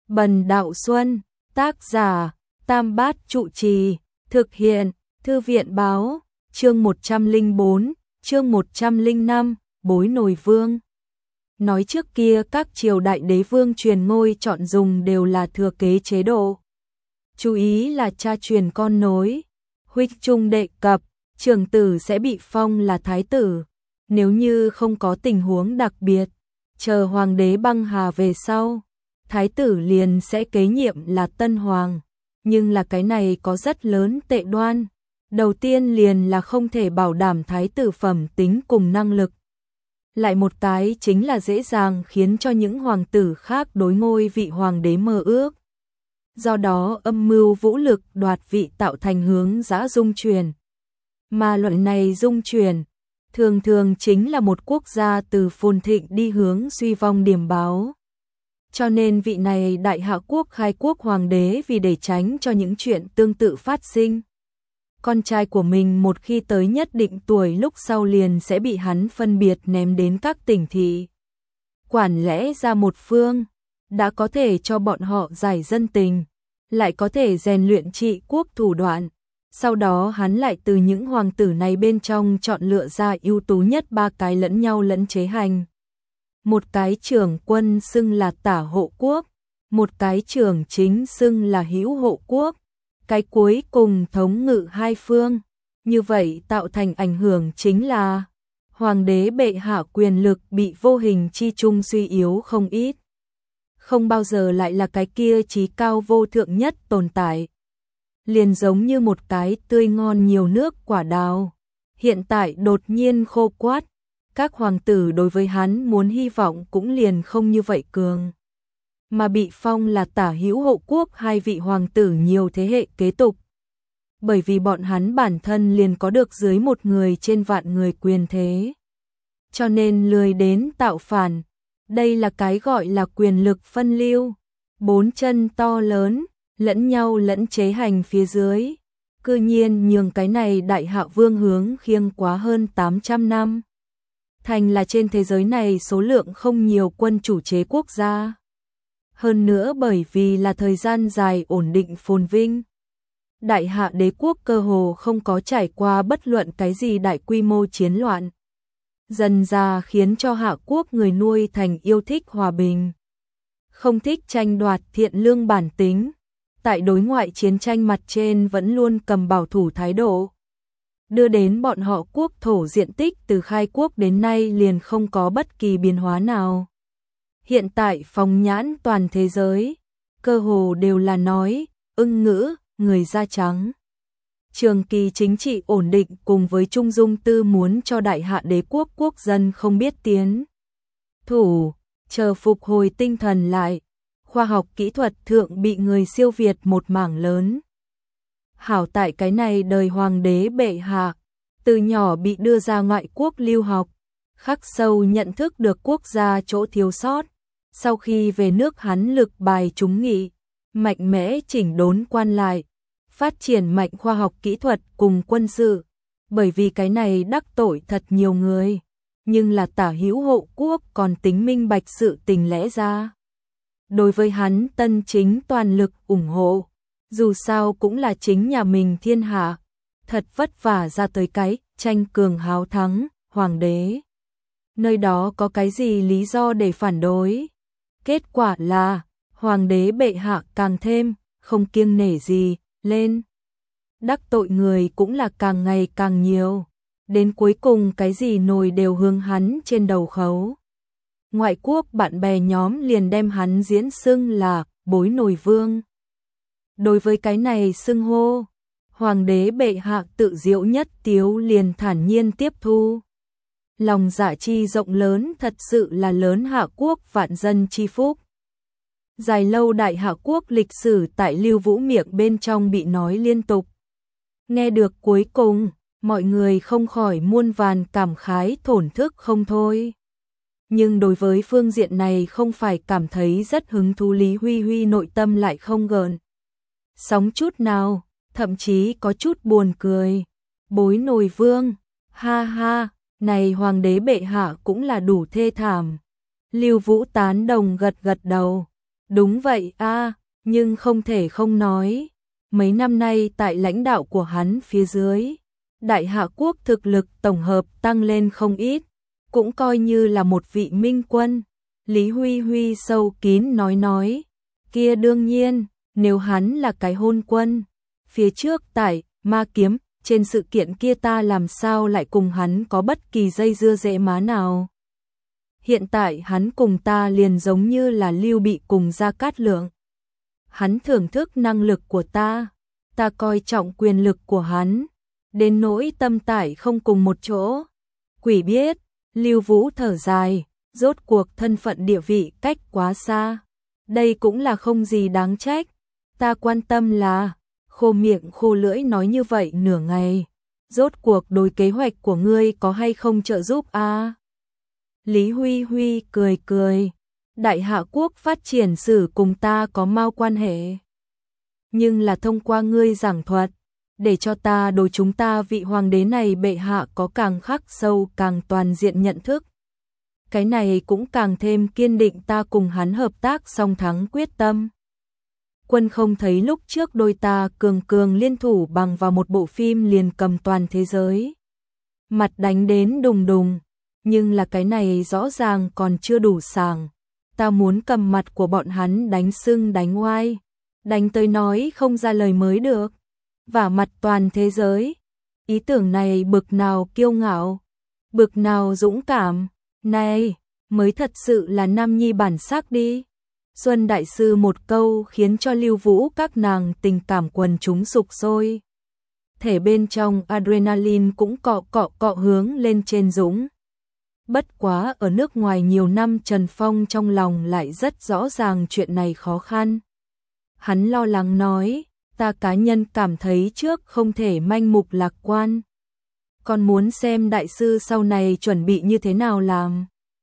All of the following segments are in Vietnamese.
Bần Đạo Xuân, tác giả, Tam Bát Trụ Trì, thực hiện, Thư viện báo, chương 104, chương 105, Bối Nồi Vương. Nói trước kia các triều đại đế vương truyền ngôi chọn dùng đều là thừa kế chế độ. Chú ý là cha truyền con nối. Huyết Trung đệ cập, trưởng tử sẽ bị phong là thái tử. Nếu như không có tình huống đặc biệt, chờ hoàng đế băng hà về sau, thái tử liền sẽ kế nhiệm là tân hoàng. Nhưng là cái này có rất lớn tệ đoan. Đầu tiên liền là không thể bảo đảm thái tử phẩm tính cùng năng lực. Lại một cái chính là dễ dàng khiến cho những hoàng tử khác đối ngôi vị hoàng đế mơ ước. Do đó âm mưu vũ lực đoạt vị tạo thành hướng dã dung truyền. Mà luận này dung truyền, thường thường chính là một quốc gia từ phồn thịnh đi hướng suy vong điểm báo. Cho nên vị này đại hạ quốc khai quốc hoàng đế vì để tránh cho những chuyện tương tự phát sinh. Con trai của mình một khi tới nhất định tuổi lúc sau liền sẽ bị hắn phân biệt ném đến các tỉnh thị. Quản lẽ ra một phương, đã có thể cho bọn họ giải dân tình, lại có thể rèn luyện trị quốc thủ đoạn. Sau đó hắn lại từ những hoàng tử này bên trong chọn lựa ra ưu tú nhất 3 cái lẫn nhau lẫn chế hành. Một cái trưởng quân xưng là tả hộ quốc, một cái trưởng chính xưng là hữu hộ quốc, cái cuối cùng thống ngự hai phương. Như vậy tạo thành ảnh hưởng chính là hoàng đế bệ hạ quyền lực bị vô hình chi trung suy yếu không ít. Không bao giờ lại là cái kia chí cao vô thượng nhất tồn tại. Liền giống như một cái tươi ngon nhiều nước quả đào, hiện tại đột nhiên khô quát. Các hoàng tử đối với hắn muốn hy vọng cũng liền không như vậy cường. Mà bị phong là tả hữu hộ quốc 2 vị hoàng tử nhiều thế hệ kế tục. Bởi vì bọn hắn bản thân liền có được dưới một người trên vạn người quyền thế. Cho nên lười đến tạo phản. Đây là cái gọi là quyền lực phân lưu. 4 chân to lớn, lẫn nhau lẫn chế hành phía dưới. Cư nhiên nhường cái này đại hạ vương hướng khiêng quá hơn 800 năm. Thành là trên thế giới này số lượng không nhiều quân chủ chế quốc gia. Hơn nữa bởi vì là thời gian dài ổn định phồn vinh. Đại hạ đế quốc cơ hồ không có trải qua bất luận cái gì đại quy mô chiến loạn. Dần ra khiến cho hạ quốc người nuôi thành yêu thích hòa bình. Không thích tranh đoạt thiện lương bản tính. Tại đối ngoại chiến tranh mặt trên vẫn luôn cầm bảo thủ thái độ. Đưa đến bọn họ quốc thổ diện tích từ khai quốc đến nay liền không có bất kỳ biến hóa nào. Hiện tại phóng nhãn toàn thế giới, cơ hồ đều là nói, ưng ngữ, người da trắng. Trường kỳ chính trị ổn định cùng với trung dung tư muốn cho đại hạ đế quốc quốc dân không biết tiến thủ, chờ phục hồi tinh thần lại, khoa học kỹ thuật thượng bị người siêu việt một mảng lớn. Hảo tại cái này đời hoàng đế bệ hạ, từ nhỏ bị đưa ra ngoại quốc lưu học, khắc sâu nhận thức được quốc gia chỗ thiếu sót. Sau khi về nước hắn lực bài trúng nghị, mạnh mẽ chỉnh đốn quan lại, phát triển mạnh khoa học kỹ thuật cùng quân sự, bởi vì cái này đắc tội thật nhiều người, nhưng là tả hữu hộ quốc còn tính minh bạch sự tình lẽ ra. Đối với hắn tân chính toàn lực ủng hộ, dù sao cũng là chính nhà mình thiên hạ, thật vất vả ra tới cái tranh cường háo thắng, hoàng đế. Nơi đó có cái gì lý do để phản đối? Kết quả là, hoàng đế bệ hạ càng thêm, không kiêng nể gì, lên. Đắc tội người cũng là càng ngày càng nhiều. Đến cuối cùng cái gì nồi đều hướng hắn trên đầu khấu. Ngoại quốc bạn bè nhóm liền đem hắn diễn xưng là bối nồi vương. Đối với cái này xưng hô, hoàng đế bệ hạ tự diệu nhất tiếu liền thản nhiên tiếp thu. Lòng dạ chi rộng lớn thật sự là lớn hạ quốc vạn dân chi phúc. Dài lâu đại hạ quốc lịch sử tại Lưu Vũ miệng bên trong bị nói liên tục. Nghe được cuối cùng, mọi người không khỏi muôn vàn cảm khái thổn thức không thôi. Nhưng đối với phương diện này không phải cảm thấy rất hứng thú, Lý Huy Huy nội tâm lại không gợn sóng chút nào, thậm chí có chút buồn cười. Bối nồi vương, ha ha, này hoàng đế bệ hạ cũng là đủ thê thảm. Lưu Vũ tán đồng gật gật đầu. Đúng vậy a, nhưng không thể không nói. Mấy năm nay tại lãnh đạo của hắn phía dưới, Đại Hạ Quốc thực lực tổng hợp tăng lên không ít, cũng coi như là một vị minh quân. Lý Huy Huy sâu kín nói, kia đương nhiên, nếu hắn là cái hôn quân, phía trước tại Ma Kiếm, trên sự kiện kia ta làm sao lại cùng hắn có bất kỳ dây dưa rễ má nào. Hiện tại hắn cùng ta liền giống như là Lưu Bị cùng Gia Cát Lượng. Hắn thưởng thức năng lực của ta coi trọng quyền lực của hắn, đến nỗi tâm tải không cùng một chỗ. Quỷ biết, Lưu Vũ thở dài, rốt cuộc thân phận địa vị cách quá xa. Đây cũng là không gì đáng trách, ta quan tâm là, khô miệng khô lưỡi nói như vậy nửa ngày. Rốt cuộc đối kế hoạch của ngươi có hay không trợ giúp a? Lý Huy Huy cười, Đại Hạ Quốc phát triển sử cùng ta có mau quan hệ. Nhưng là thông qua ngươi giảng thuật, để cho ta đối chúng ta vị hoàng đế này bệ hạ có càng khắc sâu càng toàn diện nhận thức. Cái này cũng càng thêm kiên định ta cùng hắn hợp tác song thắng quyết tâm. Quân không thấy lúc trước đôi ta cường liên thủ bằng vào một bộ phim liền cầm toàn thế giới. Mặt đánh đến đùng đùng, nhưng là cái này rõ ràng còn chưa đủ sảng. Ta muốn cầm mặt của bọn hắn đánh sưng đánh oai, đánh tới nói không ra lời mới được. Vả mặt toàn thế giới, ý tưởng này bực nào kiêu ngạo, bực nào dũng cảm, này mới thật sự là nam nhi bản sắc đi. Xuân Đại Sư một câu khiến cho Lưu Vũ các nàng tình cảm quần chúng sục sôi. Thể bên trong adrenaline cũng cọ hướng lên trên dũng. Bất quá ở nước ngoài nhiều năm Trần Phong trong lòng lại rất rõ ràng chuyện này khó khăn. Hắn lo lắng nói, ta cá nhân cảm thấy trước không thể manh mục lạc quan. Còn muốn xem đại sư sau này chuẩn bị như thế nào làm.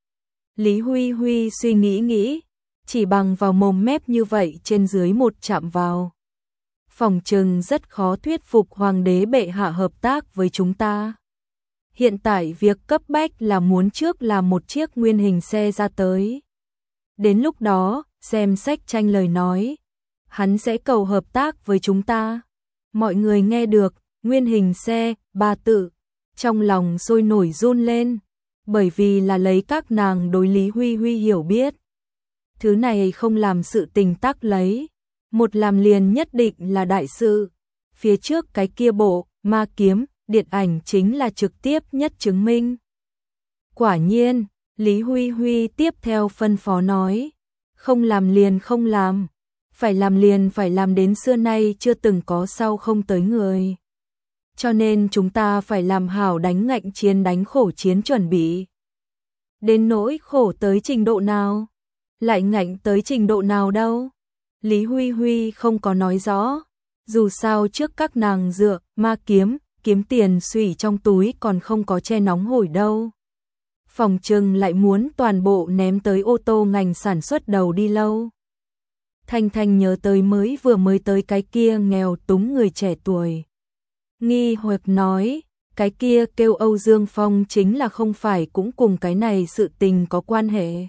Lý Huy Huy suy nghĩ, chỉ bằng vào mồm mép như vậy trên dưới một chạm vào. Phòng trừng rất khó thuyết phục hoàng đế bệ hạ hợp tác với chúng ta. Hiện tại việc cấp bách là muốn trước làm một chiếc nguyên hình xe ra tới. Đến lúc đó, xem sách tranh lời nói, hắn sẽ cầu hợp tác với chúng ta. Mọi người nghe được, nguyên hình xe, ba tự, trong lòng sôi nổi run lên, bởi vì là lấy các nàng đối Lý Huy Huy hiểu biết. Thứ này không làm sự tình tác lấy, một làm liền nhất định là đại sự. Phía trước cái kia bộ, Ma Kiếm, điện ảnh chính là trực tiếp nhất chứng minh. Quả nhiên, Lý Huy Huy tiếp theo phân phó nói, không làm liền không làm, phải làm liền phải làm đến xưa nay chưa từng có sau không tới người. Cho nên chúng ta phải làm hảo đánh ngạnh chiến đánh khổ chiến chuẩn bị. Đến nỗi khổ tới trình độ nào, lại ngạnh tới trình độ nào đâu. Lý Huy Huy không có nói rõ, dù sao trước các nàng dựa, Ma Kiếm, kiếm tiền xủy trong túi còn không có che nóng hổi đâu. Phòng trừng lại muốn toàn bộ ném tới ô tô ngành sản xuất đầu đi lâu. Thanh Thanh nhớ tới vừa mới tới cái kia nghèo túng người trẻ tuổi. Nghi hoặc nói, cái kia kêu Âu Dương Phong chính là không phải cũng cùng cái này sự tình có quan hệ.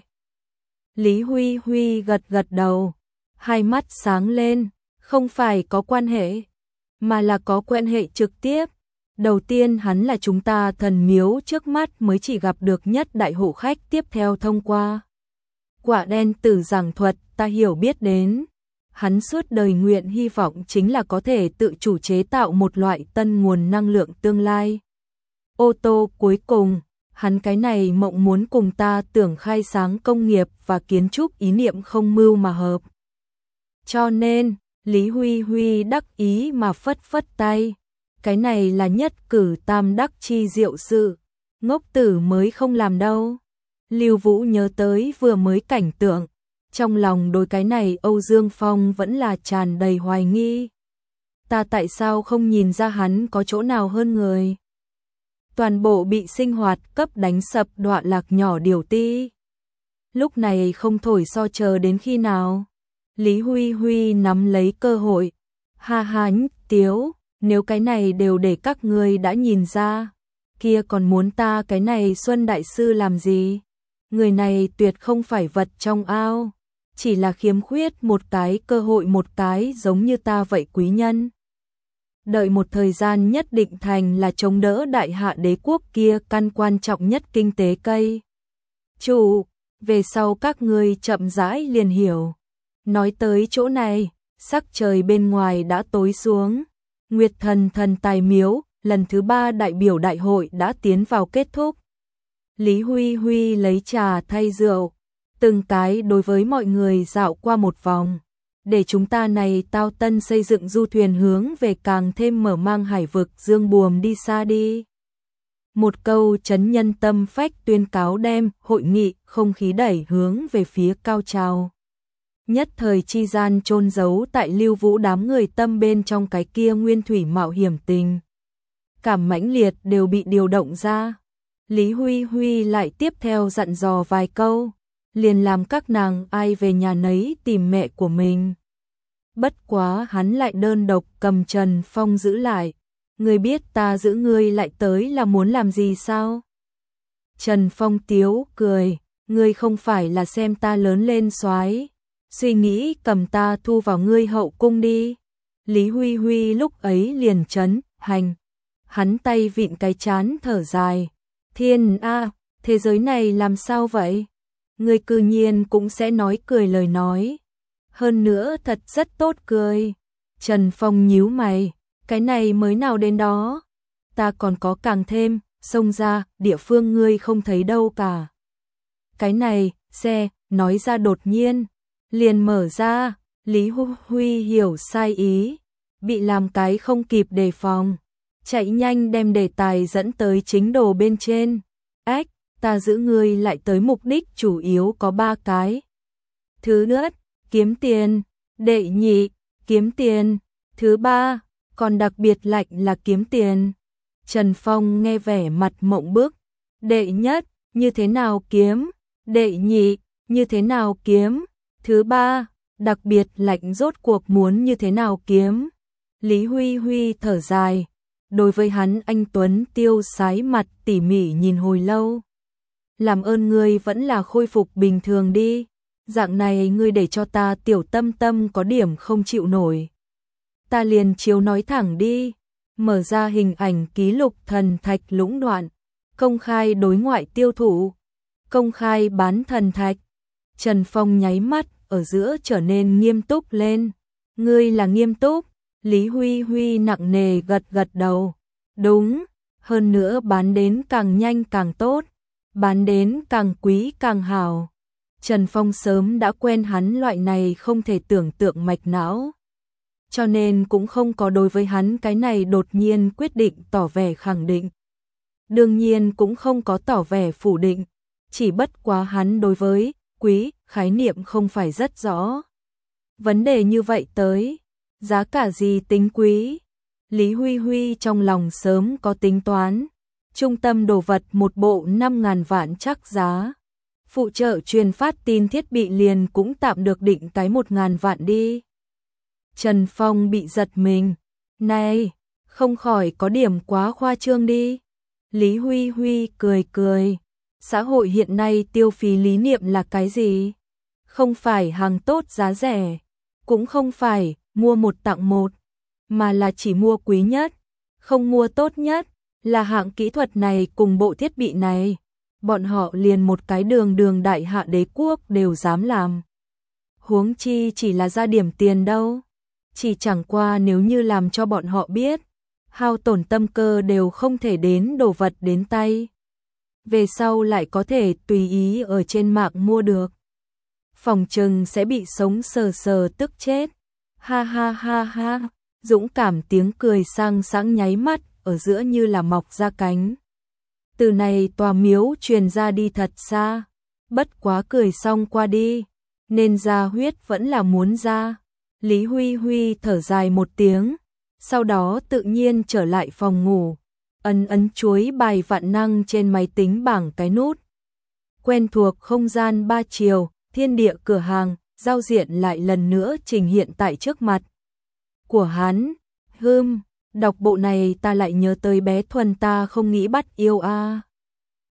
Lý Huy Huy gật đầu, hai mắt sáng lên, không phải có quan hệ, mà là có quan hệ trực tiếp. Đầu tiên hắn là chúng ta thần miếu trước mắt mới chỉ gặp được nhất đại hộ khách, tiếp theo thông qua Quả Đen Tử giảng thuật ta hiểu biết đến. Hắn suốt đời nguyện hy vọng chính là có thể tự chủ chế tạo một loại tân nguồn năng lượng tương lai. Ô tô cuối cùng, hắn cái này mộng muốn cùng ta tưởng khai sáng công nghiệp và kiến trúc ý niệm không mưu mà hợp. Cho nên, Lý Huy Huy đắc ý mà phất tay. Cái này là nhất cử tam đắc chi diệu sự, ngốc tử mới không làm đâu. Lưu Vũ nhớ tới vừa mới cảnh tượng, trong lòng đối cái này Âu Dương Phong vẫn là tràn đầy hoài nghi. Ta tại sao không nhìn ra hắn có chỗ nào hơn người? Toàn bộ bị sinh hoạt cấp đánh sập đọa lạc nhỏ điều ti. Lúc này không thổi so chờ đến khi nào? Lý Huy Huy nắm lấy cơ hội. Ha ha tiếu, nếu cái này đều để các ngươi đã nhìn ra, kia còn muốn ta cái này Xuân Đại Sư làm gì? Người này tuyệt không phải vật trong ao. chỉ là khiếm khuyết một cái cơ hội, một cái giống như ta vậy quý nhân. Đợi một thời gian nhất định thành là chống đỡ đại hạ đế quốc kia căn quan trọng nhất kinh tế cây. Chủ, về sau các ngươi chậm rãi liền hiểu. Nói tới chỗ này, sắc trời bên ngoài đã tối xuống. Nguyệt thần thần tài miếu, lần thứ 3 đại biểu đại hội đã tiến vào kết thúc. Lý Huy Huy lấy trà thay rượu, từng cái đối với mọi người dạo qua một vòng. Để chúng ta này tao tân xây dựng du thuyền hướng về càng thêm mở mang hải vực dương buồm đi xa đi. Một câu chấn nhân tâm phách tuyên cáo đem hội nghị không khí đẩy hướng về phía cao trào. Nhất thời chi gian chôn giấu tại Lưu Vũ đám người tâm bên trong cái kia nguyên thủy mạo hiểm tình. Cảm mãnh liệt đều bị điều động ra. Lý Huy Huy lại tiếp theo dặn dò vài câu, liền làm các nàng ai về nhà nấy tìm mẹ của mình. Bất quá hắn lại đơn độc cầm Trần Phong giữ lại. Ngươi biết ta giữ ngươi lại tới là muốn làm gì sao? Trần Phong tiếu cười, ngươi không phải là xem ta lớn lên soái, suy nghĩ cầm ta thu vào ngươi hậu cung đi. Lý Huy Huy lúc ấy liền chấn, hành. Hắn tay vịn cái chán thở dài. Thiên a, thế giới này làm sao vậy? Ngươi cư nhiên cũng sẽ nói cười lời nói. Hơn nữa thật rất tốt cười. Trần Phong nhíu mày, cái này mới nào đến đó. Ta còn có càng thêm, xông ra, địa phương ngươi không thấy đâu cả. Cái này, xe, nói ra đột nhiên, liền mở ra, Lý Huy hiểu sai ý, bị làm cái không kịp đề phòng. Chạy nhanh đem đề tài dẫn tới chính đồ bên trên. Ách, ta giữ ngươi lại tới mục đích chủ yếu có 3 cái. Thứ nhất, kiếm tiền. Đệ nhị, kiếm tiền. Thứ 3, còn đặc biệt lạnh là kiếm tiền. Trần Phong nghe vẻ mặt mộng bức. Đệ nhất, như thế nào kiếm? Đệ nhị, như thế nào kiếm? Thứ 3, đặc biệt lạnh rốt cuộc muốn như thế nào kiếm? Lý Huy Huy thở dài. Đối với hắn anh Tuấn tiêu sái mặt tỉ mỉ nhìn hồi lâu. Làm ơn ngươi vẫn là khôi phục bình thường đi. Dạng này ngươi để cho ta tiểu tâm tâm có điểm không chịu nổi. Ta liền chiếu nói thẳng đi. Mở ra hình ảnh ký lục thần thạch lũng đoạn. Công khai đối ngoại tiêu thụ. Công khai bán thần thạch. Trần Phong nháy mắt ở giữa trở nên nghiêm túc lên. Ngươi là nghiêm túc. Lý Huy Huy nặng nề gật gật đầu. Đúng, hơn nữa bán đến càng nhanh càng tốt, bán đến càng quý càng hào. Trần Phong sớm đã quen hắn loại này không thể tưởng tượng mạch não. Cho nên cũng không có đối với hắn cái này đột nhiên quyết định tỏ vẻ khẳng định. Đương nhiên cũng không có tỏ vẻ phủ định, chỉ bất quá hắn đối với quý khái niệm không phải rất rõ. Vấn đề như vậy tới, giá cả gì tính quý? Lý Huy Huy trong lòng sớm có tính toán. Trung tâm đồ vật một bộ 5.000 vạn chắc giá. Phụ trợ truyền phát tin thiết bị liền cũng tạm được định cái 1.000 vạn đi. Trần Phong bị giật mình. Này, không khỏi có điểm quá khoa trương đi. Lý Huy Huy cười cười. Xã hội hiện nay tiêu phí lý niệm là cái gì? Không phải hàng tốt giá rẻ, cũng không phải mua một tặng một, mà là chỉ mua quý nhất, không mua tốt nhất, là hạng kỹ thuật này cùng bộ thiết bị này. Bọn họ liền một cái đường đại hạ đế quốc đều dám làm. Huống chi chỉ là ra điểm tiền đâu. Chỉ chẳng qua nếu như làm cho bọn họ biết, hao tổn tâm cơ đều không thể đến đồ vật đến tay. Về sau lại có thể tùy ý ở trên mạng mua được. Phòng trừng sẽ bị sống sờ sờ tức chết. Ha ha ha ha, dũng cảm tiếng cười sang sáng nháy mắt, ở giữa như là mọc ra cánh. Từ này tòa miếu truyền ra đi thật xa, bất quá cười xong qua đi, nên ra huyết vẫn là muốn ra. Lý Huy Huy thở dài một tiếng, sau đó tự nhiên trở lại phòng ngủ, ấn chuối bài vạn năng trên máy tính bảng cái nút. Quen thuộc không gian 3 chiều, thiên địa cửa hàng, giao diện lại lần nữa trình hiện tại trước mặt của hắn. Đọc bộ này ta lại nhớ tới bé Thuần ta không nghĩ bắt yêu a.